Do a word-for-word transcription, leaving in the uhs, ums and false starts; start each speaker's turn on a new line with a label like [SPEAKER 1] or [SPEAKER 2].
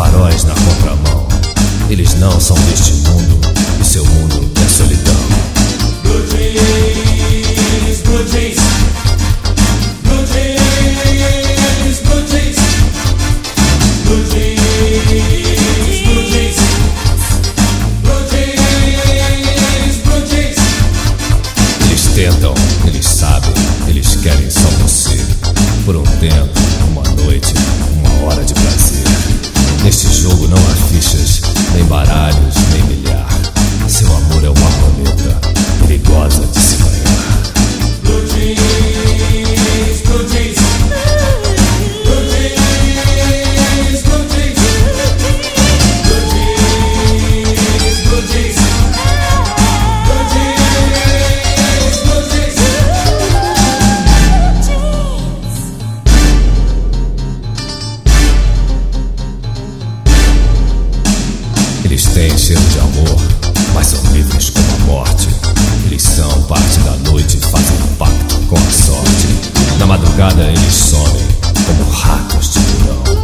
[SPEAKER 1] faróis na contramão. Eles não são deste mundo, e seu mundo é solidão.
[SPEAKER 2] Blue jeans, blue jeans, blue jeans, blue jeans, blue jeans, blue jeans, blue jeans, blue jeans.
[SPEAKER 1] Eles tentam, eles sabem, eles querem só você. Por um tempo, uma noite, uma hora de prazer. Neste jogo não há fichas, nem baralhos, nem bilhar. Seu amor é uma roleta perigosa de se ganhar.
[SPEAKER 2] Blue jeans, blue jeans, blue jeans, blue jeans, blue jeans, blue jeans, blue jeans, blue jeans.
[SPEAKER 1] Eles têm cheiro de amor, mas são livres como a morte. Eles são parte da noite e fazem um pacto com a sorte. Na madrugada eles somem como ratos de verão.